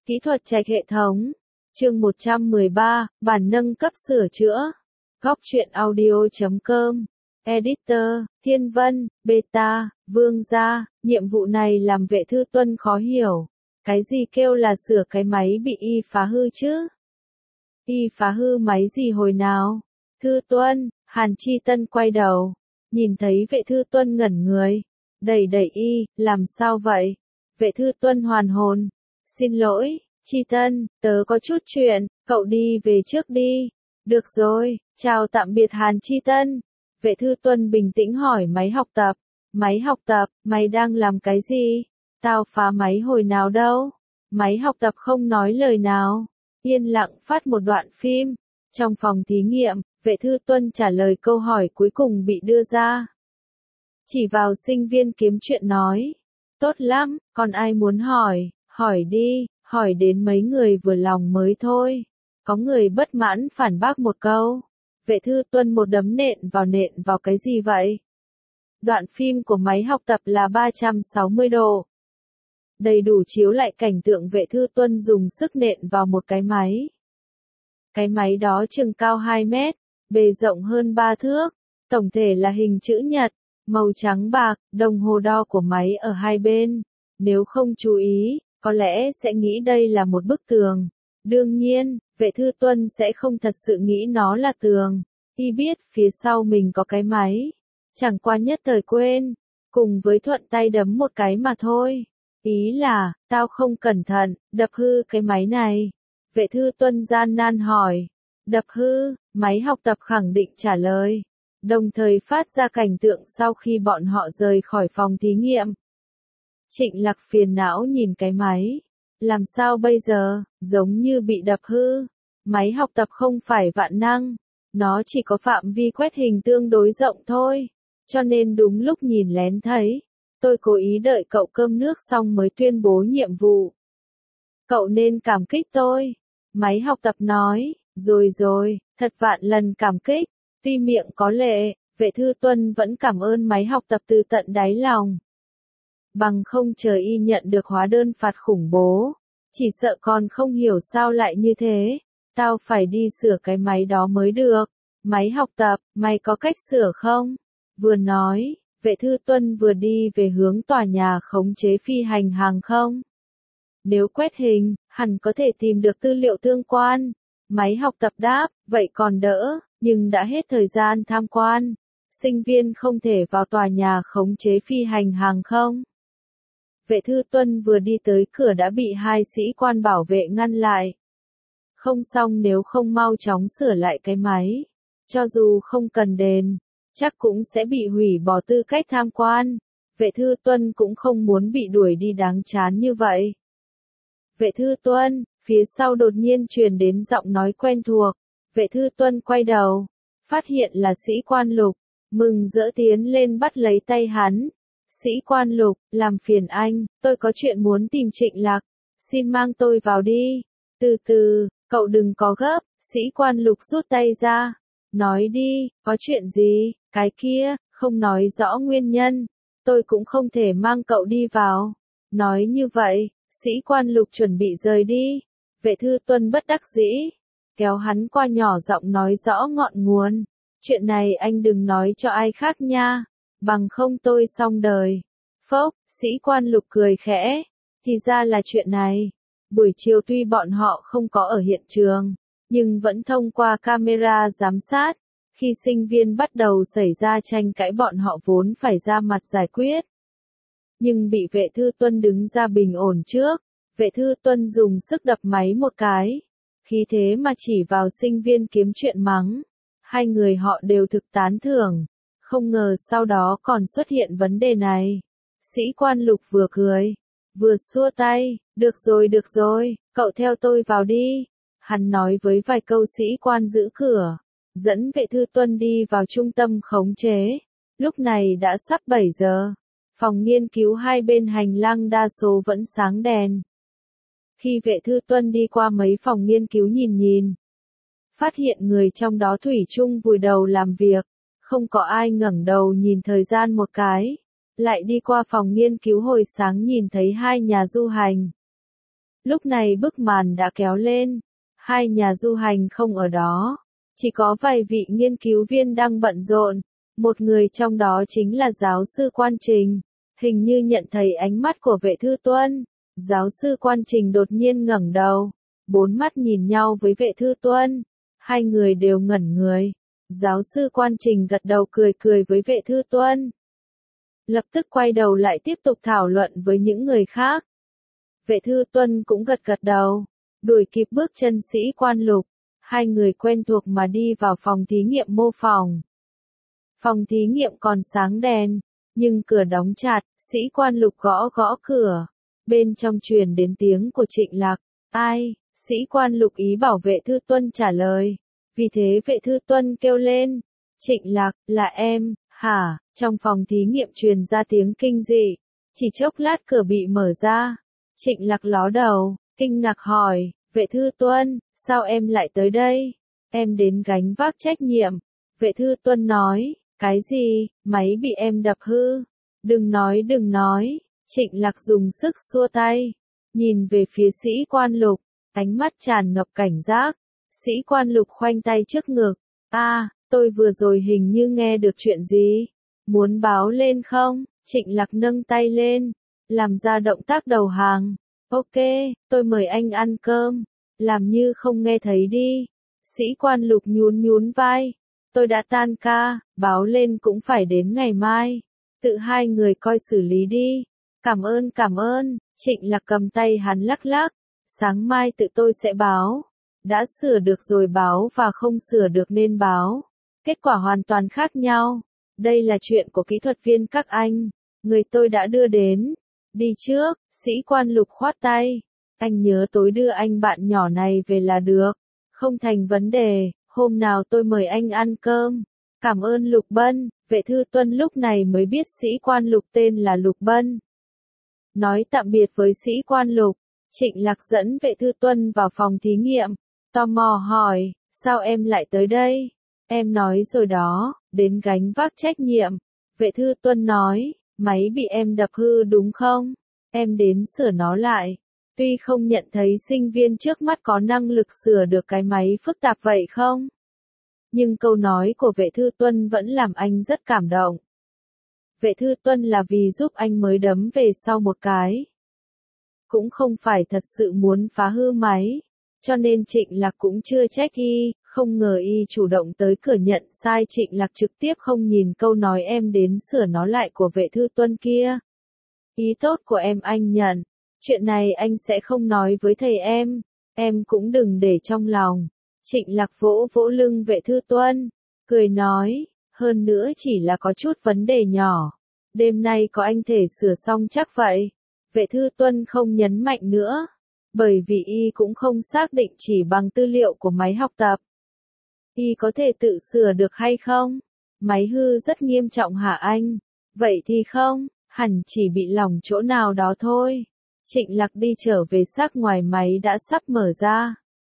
Kỹ thuật trạch hệ thống. Chương 113, bản nâng cấp sửa chữa. Góc truyện audio.com. Editor, Thiên Vân, Beta, Vương gia, nhiệm vụ này làm Vệ Thư Tuân khó hiểu. Cái gì kêu là sửa cái máy bị y phá hư chứ? Y phá hư máy gì hồi nào? Thư Tuân, Hàn Chi Tân quay đầu, nhìn thấy Vệ Thư Tuân ngẩn người, đẩy y, làm sao vậy? Vệ Thư Tuân hoàn hồn, xin lỗi, Chi Tân, tớ có chút chuyện, cậu đi về trước đi. Được rồi, chào tạm biệt Hàn Chi Tân. Vệ Thư Tuân bình tĩnh hỏi máy học tập. Máy học tập, mày đang làm cái gì? Tao phá máy hồi nào đâu? Máy học tập không nói lời nào. Yên lặng phát một đoạn phim. Trong phòng thí nghiệm, Vệ Thư Tuân trả lời câu hỏi cuối cùng bị đưa ra. Chỉ vào sinh viên kiếm chuyện nói. Tốt lắm, còn ai muốn hỏi, hỏi đi, hỏi đến mấy người vừa lòng mới thôi. Có người bất mãn phản bác một câu. Vệ Thư Tuân một đấm nện vào cái gì vậy? Đoạn phim của máy học tập là 360 độ. Đầy đủ chiếu lại cảnh tượng Vệ Thư Tuân dùng sức nện vào một cái máy. Cái máy đó chừng cao 2 mét, bề rộng hơn 3 thước, tổng thể là hình chữ nhật, màu trắng bạc, đồng hồ đo của máy ở hai bên. Nếu không chú ý, có lẽ sẽ nghĩ đây là một bức tường. Đương nhiên, Vệ Thư Tuân sẽ không thật sự nghĩ nó là tường. Y biết phía sau mình có cái máy. Chẳng qua nhất thời quên, cùng với thuận tay đấm một cái mà thôi. Ý là, tao không cẩn thận, đập hư cái máy này. Vệ Thư Tuân gian nan hỏi. Đập hư, máy học tập khẳng định trả lời. Đồng thời phát ra cảnh tượng sau khi bọn họ rời khỏi phòng thí nghiệm. Trịnh Lạc phiền não nhìn cái máy. Làm sao bây giờ, giống như bị đập hư. Máy học tập không phải vạn năng. Nó chỉ có phạm vi quét hình tương đối rộng thôi. Cho nên đúng lúc nhìn lén thấy. Tôi cố ý đợi cậu cơm nước xong mới tuyên bố nhiệm vụ. Cậu nên cảm kích tôi. Máy học tập nói. Rồi, thật vạn lần cảm kích. Tuy miệng có lệ, Vệ Thư Tuân vẫn cảm ơn máy học tập từ tận đáy lòng. Bằng không chờ y nhận được hóa đơn phạt khủng bố. Chỉ sợ còn không hiểu sao lại như thế. Tao phải đi sửa cái máy đó mới được. Máy học tập, mày có cách sửa không? Vừa nói, Vệ Thư Tuân vừa đi về hướng tòa nhà khống chế phi hành hàng không. Nếu quét hình, hẳn có thể tìm được tư liệu tương quan. Máy học tập đáp, vậy còn đỡ, nhưng đã hết thời gian tham quan. Sinh viên không thể vào tòa nhà khống chế phi hành hàng không. Vệ Thư Tuân vừa đi tới cửa đã bị hai sĩ quan bảo vệ ngăn lại. Không xong nếu không mau chóng sửa lại cái máy. Cho dù không cần đền, chắc cũng sẽ bị hủy bỏ tư cách tham quan. Vệ Thư Tuân cũng không muốn bị đuổi đi đáng chán như vậy. Vệ Thư Tuân, phía sau đột nhiên truyền đến giọng nói quen thuộc. Vệ Thư Tuân quay đầu, phát hiện là sĩ quan Lục, mừng rỡ tiến lên bắt lấy tay hắn. Sĩ quan Lục, làm phiền anh, tôi có chuyện muốn tìm Trịnh Lạc, xin mang tôi vào đi. Từ từ, cậu đừng có gấp, sĩ quan Lục rút tay ra. Nói đi, có chuyện gì, cái kia, không nói rõ nguyên nhân, tôi cũng không thể mang cậu đi vào. Nói như vậy, sĩ quan Lục chuẩn bị rời đi. Vệ Thư Tuân bất đắc dĩ, kéo hắn qua nhỏ giọng nói rõ ngọn nguồn. Chuyện này anh đừng nói cho ai khác nha, bằng không tôi xong đời. Phốc, sĩ quan Lục cười khẽ, thì ra là chuyện này. Buổi chiều tuy bọn họ không có ở hiện trường, nhưng vẫn thông qua camera giám sát. Khi sinh viên bắt đầu xảy ra tranh cãi bọn họ vốn phải ra mặt giải quyết. Nhưng bị Vệ Thư Tuân đứng ra bình ổn trước. Vệ Thư Tuân dùng sức đập máy một cái. Khí thế mà chỉ vào sinh viên kiếm chuyện mắng. Hai người họ đều thực tán thưởng. Không ngờ sau đó còn xuất hiện vấn đề này. Sĩ quan Lục vừa cười, vừa xua tay. Được rồi, cậu theo tôi vào đi. Hắn nói với vài câu sĩ quan giữ cửa. Dẫn Vệ Thư Tuân đi vào trung tâm khống chế. Lúc này đã sắp 7 giờ. Phòng nghiên cứu hai bên hành lang đa số vẫn sáng đèn. Khi Vệ Thư Tuân đi qua mấy phòng nghiên cứu nhìn, phát hiện người trong đó thủy chung vùi đầu làm việc, không có ai ngẩng đầu nhìn thời gian một cái. Lại đi qua phòng nghiên cứu hồi sáng nhìn thấy hai nhà du hành. Lúc này bức màn đã kéo lên, hai nhà du hành không ở đó, chỉ có vài vị nghiên cứu viên đang bận rộn, một người trong đó chính là giáo sư Quan Trình, hình như nhận thấy ánh mắt của Vệ Thư Tuân, giáo sư Quan Trình đột nhiên ngẩng đầu, bốn mắt nhìn nhau với Vệ Thư Tuân, hai người đều ngẩn người, giáo sư Quan Trình gật đầu cười cười với Vệ Thư Tuân, lập tức quay đầu lại tiếp tục thảo luận với những người khác. Vệ Thư Tuân cũng gật gật đầu, đuổi kịp bước chân Sĩ Quan Lục, hai người quen thuộc mà đi vào phòng thí nghiệm mô phỏng. Phòng thí nghiệm còn sáng đèn, nhưng cửa đóng chặt, Sĩ Quan Lục gõ gõ cửa, bên trong truyền đến tiếng của Trịnh Lạc, ai, Sĩ Quan Lục ý bảo Vệ Thư Tuân trả lời, vì thế Vệ Thư Tuân kêu lên, Trịnh Lạc, là em, hả, trong phòng thí nghiệm truyền ra tiếng kinh dị, chỉ chốc lát cửa bị mở ra, Trịnh Lạc ló đầu, kinh ngạc hỏi, Vệ Thư Tuân, sao em lại tới đây? Em đến gánh vác trách nhiệm. Vệ Thư Tuân nói, cái gì, máy bị em đập hư? Đừng nói. Trịnh Lạc dùng sức xua tay, nhìn về phía Sĩ Quan Lục, ánh mắt tràn ngập cảnh giác. Sĩ Quan Lục khoanh tay trước ngực, tôi vừa rồi hình như nghe được chuyện gì? Muốn báo lên không? Trịnh Lạc nâng tay lên, làm ra động tác đầu hàng. Ok, tôi mời anh ăn cơm. Làm như không nghe thấy đi. Sĩ Quan Lục nhún vai. Tôi đã tan ca, báo lên cũng phải đến ngày mai. Tự hai người coi xử lý đi. Cảm ơn. Trịnh Lạc cầm tay hắn lắc lắc. Sáng mai tự tôi sẽ báo. Đã sửa được rồi báo và không sửa được nên báo. Kết quả hoàn toàn khác nhau. Đây là chuyện của kỹ thuật viên các anh. Người tôi đã đưa đến. Đi trước, Sĩ Quan Lục khoát tay. Anh nhớ tối đưa anh bạn nhỏ này về là được. Không thành vấn đề, hôm nào tôi mời anh ăn cơm. Cảm ơn Lục Bân. Vệ Thư Tuân lúc này mới biết Sĩ Quan Lục tên là Lục Bân. Nói tạm biệt với Sĩ Quan Lục, Trịnh Lạc dẫn Vệ Thư Tuân vào phòng thí nghiệm. Tò mò hỏi, sao em lại tới đây? Em nói rồi đó, đến gánh vác trách nhiệm. Vệ Thư Tuân nói, máy bị em đập hư đúng không? Em đến sửa nó lại. Tuy không nhận thấy sinh viên trước mắt có năng lực sửa được cái máy phức tạp vậy không? Nhưng câu nói của Vệ Thư Tuân vẫn làm anh rất cảm động. Vệ Thư Tuân là vì giúp anh mới đấm về sau một cái. Cũng không phải thật sự muốn phá hư máy. Cho nên Trịnh Lạc cũng chưa trách y, không ngờ y chủ động tới cửa nhận sai. Trịnh Lạc trực tiếp không nhìn câu nói em đến sửa nó lại của Vệ Thư Tuân kia. Ý tốt của em anh nhận. Chuyện này anh sẽ không nói với thầy em cũng đừng để trong lòng. Trịnh Lạc vỗ vỗ lưng Vệ Thư Tuân, cười nói, hơn nữa chỉ là có chút vấn đề nhỏ. Đêm nay có anh thể sửa xong chắc vậy. Vệ Thư Tuân không nhấn mạnh nữa, bởi vì y cũng không xác định chỉ bằng tư liệu của máy học tập. Y có thể tự sửa được hay không? Máy hư rất nghiêm trọng hả anh? Vậy thì không, hẳn chỉ bị lỏng chỗ nào đó thôi. Trịnh Lạc đi trở về xác ngoài máy đã sắp mở ra.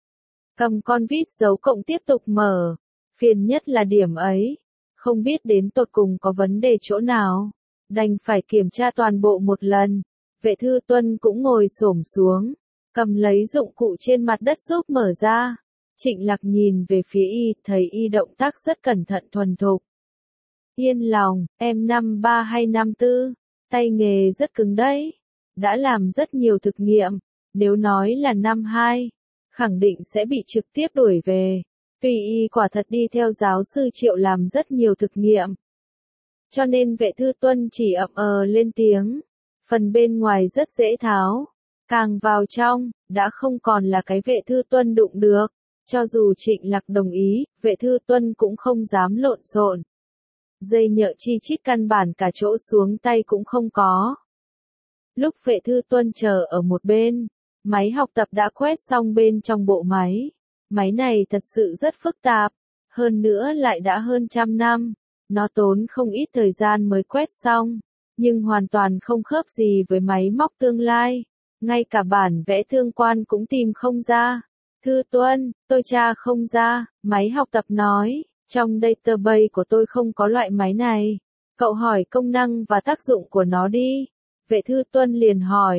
Cầm con vít dấu cộng tiếp tục mở. Phiền nhất là điểm ấy. Không biết đến tột cùng có vấn đề chỗ nào. Đành phải kiểm tra toàn bộ một lần. Vệ Thư Tuân cũng ngồi xổm xuống. Cầm lấy dụng cụ trên mặt đất giúp mở ra. Trịnh Lạc nhìn về phía y, thấy y động tác rất cẩn thận thuần thục. Yên lòng, em năm 3 hay năm 4, tay nghề rất cứng đấy. Đã làm rất nhiều thực nghiệm, nếu nói là năm 2, khẳng định sẽ bị trực tiếp đuổi về. Tuy y quả thật đi theo giáo sư Triệu làm rất nhiều thực nghiệm. Cho nên Vệ Thư Tuân chỉ lên tiếng. Phần bên ngoài rất dễ tháo. Càng vào trong, đã không còn là cái Vệ Thư Tuân đụng được. Cho dù Trịnh Lạc đồng ý, Vệ Thư Tuân cũng không dám lộn xộn. Dây nhợ chi chít căn bản cả chỗ xuống tay cũng không có. Lúc Vệ Thư Tuân chờ ở một bên, máy học tập đã quét xong bên trong bộ máy. Máy này thật sự rất phức tạp, hơn nữa lại đã hơn 100 năm. Nó tốn không ít thời gian mới quét xong, nhưng hoàn toàn không khớp gì với máy móc tương lai. Ngay cả bản vẽ tương quan cũng tìm không ra. Thư Tuân, tôi tra không ra, máy học tập nói, trong database của tôi không có loại máy này. Cậu hỏi công năng và tác dụng của nó đi. Vệ Thư Tuân liền hỏi,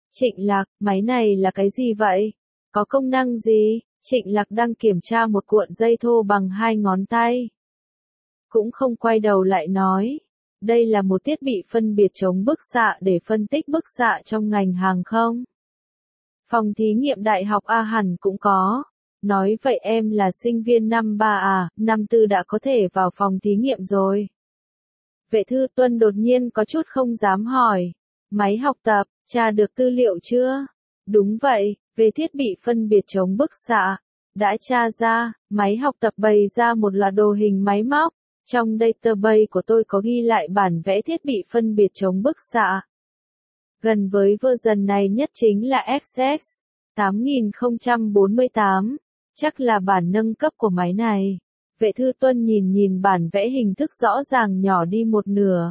Trịnh Lạc, máy này là cái gì vậy? Có công năng gì? Trịnh Lạc đang kiểm tra một cuộn dây thô bằng 2 ngón tay. Cũng không quay đầu lại nói. Đây là một thiết bị phân biệt chống bức xạ để phân tích bức xạ trong ngành hàng không. Phòng thí nghiệm đại học A hẳn cũng có. Nói vậy em là sinh viên năm 3 à, năm 4 đã có thể vào phòng thí nghiệm rồi. Vệ Thư Tuân đột nhiên có chút không dám hỏi. Máy học tập, tra được tư liệu chưa? Đúng vậy, về thiết bị phân biệt chống bức xạ. Đã tra ra, máy học tập bày ra một loạt đồ hình máy móc. Trong database của tôi có ghi lại bản vẽ thiết bị phân biệt chống bức xạ. Gần với version này nhất chính là XX 8048, chắc là bản nâng cấp của máy này. Vệ Thư Tuân nhìn bản vẽ hình thức rõ ràng nhỏ đi một nửa.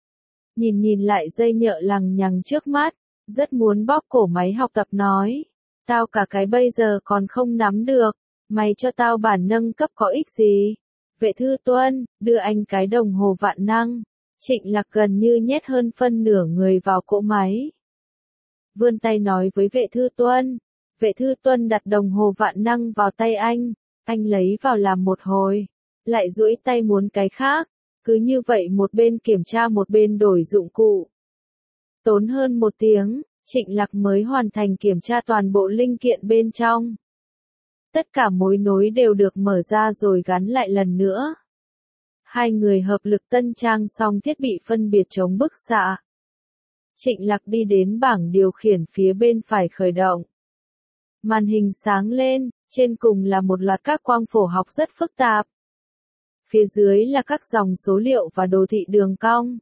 Nhìn lại dây nhợ lằng nhằng trước mắt, rất muốn bóp cổ máy học tập nói. Tao cả cái bây giờ còn không nắm được, mày cho tao bản nâng cấp có ích gì? Vệ Thư Tuân, đưa anh cái đồng hồ vạn năng. Trịnh Lạc gần như nhét hơn phân nửa người vào cỗ máy. Vươn tay nói với Vệ Thư Tuân. Vệ Thư Tuân đặt đồng hồ vạn năng vào tay anh lấy vào làm một hồi, lại duỗi tay muốn cái khác, cứ như vậy một bên kiểm tra một bên đổi dụng cụ. Tốn hơn 1 tiếng, Trịnh Lạc mới hoàn thành kiểm tra toàn bộ linh kiện bên trong. Tất cả mối nối đều được mở ra rồi gắn lại lần nữa. Hai người hợp lực tân trang xong thiết bị phân biệt chống bức xạ. Trịnh Lạc đi đến bảng điều khiển phía bên phải khởi động. Màn hình sáng lên, trên cùng là một loạt các quang phổ học rất phức tạp. Phía dưới là các dòng số liệu và đồ thị đường cong.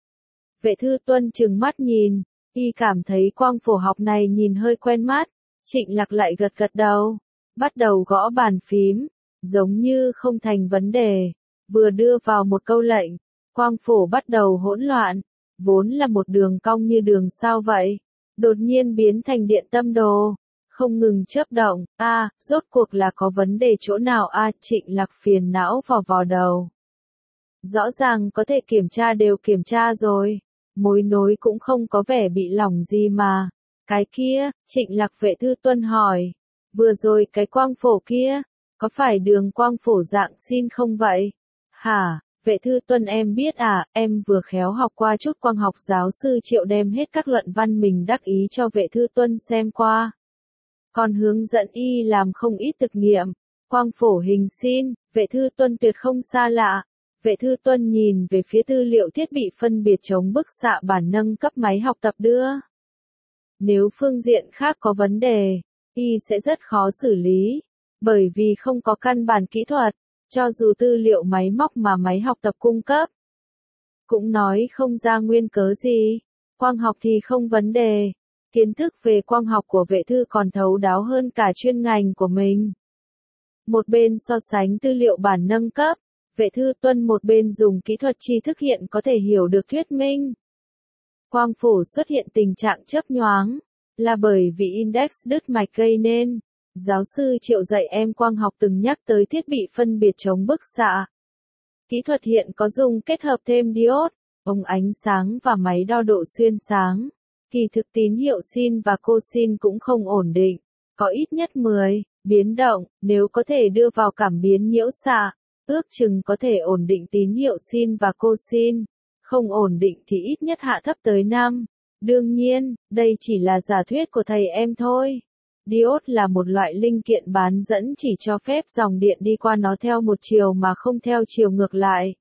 Vệ Thư Tuân trừng mắt nhìn, y cảm thấy quang phổ học này nhìn hơi quen mắt. Trịnh Lạc lại gật gật đầu, bắt đầu gõ bàn phím, giống như không thành vấn đề. Vừa đưa vào một câu lệnh, quang phổ bắt đầu hỗn loạn, vốn là một đường cong như đường sao vậy, đột nhiên biến thành điện tâm đồ, không ngừng chớp động. Rốt cuộc là có vấn đề chỗ nào Trịnh Lạc phiền não vò đầu. Rõ ràng có thể kiểm tra đều kiểm tra rồi, mối nối cũng không có vẻ bị lỏng gì mà. Cái kia, Trịnh Lạc Vệ Thư Tuân hỏi, vừa rồi cái quang phổ kia, có phải đường quang phổ dạng sin không vậy? Hả, Vệ Thư Tuân em biết em vừa khéo học qua chút quang học, giáo sư Triệu đem hết các luận văn mình đắc ý cho Vệ Thư Tuân xem qua. Còn hướng dẫn y làm không ít thực nghiệm, quang phổ hình sin, Vệ Thư Tuân tuyệt không xa lạ. Vệ Thư Tuân nhìn về phía tư liệu thiết bị phân biệt chống bức xạ bản nâng cấp máy học tập đưa. Nếu phương diện khác có vấn đề, y sẽ rất khó xử lý, bởi vì không có căn bản kỹ thuật, cho dù tư liệu máy móc mà máy học tập cung cấp. Cũng nói không ra nguyên cớ gì, quang học thì không vấn đề, kiến thức về quang học của Vệ Thư còn thấu đáo hơn cả chuyên ngành của mình. Một bên so sánh tư liệu bản nâng cấp, Vệ Thư Tuân một bên dùng kỹ thuật tri thức hiện có thể hiểu được thuyết minh. Quang phổ xuất hiện tình trạng chớp nhoáng, là bởi vì index đứt mạch gây nên. Giáo sư Triệu dạy em quang học từng nhắc tới thiết bị phân biệt chống bức xạ. Kỹ thuật hiện có dùng kết hợp thêm diode, ống ánh sáng và máy đo độ xuyên sáng. Kỳ thực tín hiệu sin và cosin cũng không ổn định, có ít nhất 10 biến động, nếu có thể đưa vào cảm biến nhiễu xạ, ước chừng có thể ổn định tín hiệu sin và cosin, không ổn định thì ít nhất hạ thấp tới 5. Đương nhiên, đây chỉ là giả thuyết của thầy em thôi. Diode là một loại linh kiện bán dẫn chỉ cho phép dòng điện đi qua nó theo một chiều mà không theo chiều ngược lại.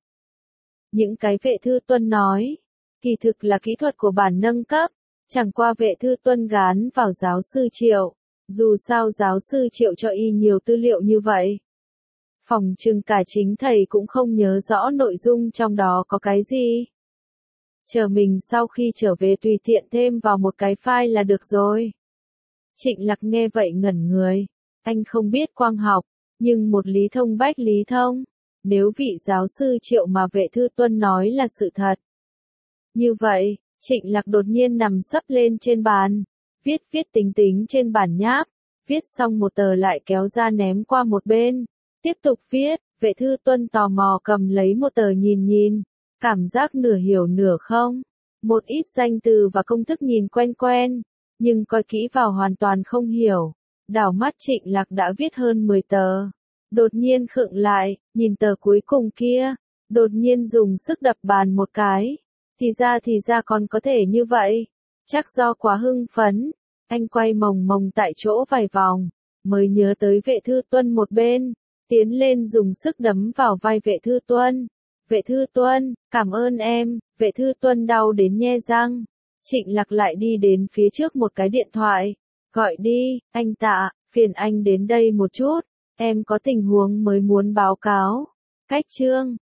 Những cái Vệ Thư Tuân nói, kỳ thực là kỹ thuật của bản nâng cấp, chẳng qua Vệ Thư Tuân gán vào giáo sư Triệu, dù sao giáo sư Triệu cho y nhiều tư liệu như vậy. Phỏng chừng cả chính thầy cũng không nhớ rõ nội dung trong đó có cái gì. Chờ mình sau khi trở về tùy tiện thêm vào một cái file là được rồi. Trịnh Lạc nghe vậy ngẩn người, anh không biết quang học, nhưng một lý thông bách lý thông, nếu vị giáo sư Triệu mà Vệ Thư Tuân nói là sự thật. Như vậy, Trịnh Lạc đột nhiên nằm sấp lên trên bàn, viết tính trên bản nháp, viết xong một tờ lại kéo ra ném qua một bên, tiếp tục viết. Vệ Thư Tuân tò mò cầm lấy một tờ nhìn, cảm giác nửa hiểu nửa không, một ít danh từ và công thức nhìn quen, nhưng coi kỹ vào hoàn toàn không hiểu. Đảo mắt Trịnh Lạc đã viết hơn 10 tờ. Đột nhiên khựng lại, nhìn tờ cuối cùng kia, đột nhiên dùng sức đập bàn một cái. Thì ra còn có thể như vậy. Chắc do quá hưng phấn, anh quay mồng mồng tại chỗ vài vòng, mới nhớ tới Vệ Thư Tuân một bên, tiến lên dùng sức đấm vào vai Vệ Thư Tuân. Vệ Thư Tuân, cảm ơn em. Vệ Thư Tuân đau đến nhe răng. Trịnh Lạc lại đi đến phía trước một cái điện thoại. Gọi đi, anh Tạ, phiền anh đến đây một chút. Em có tình huống mới muốn báo cáo. Cách chương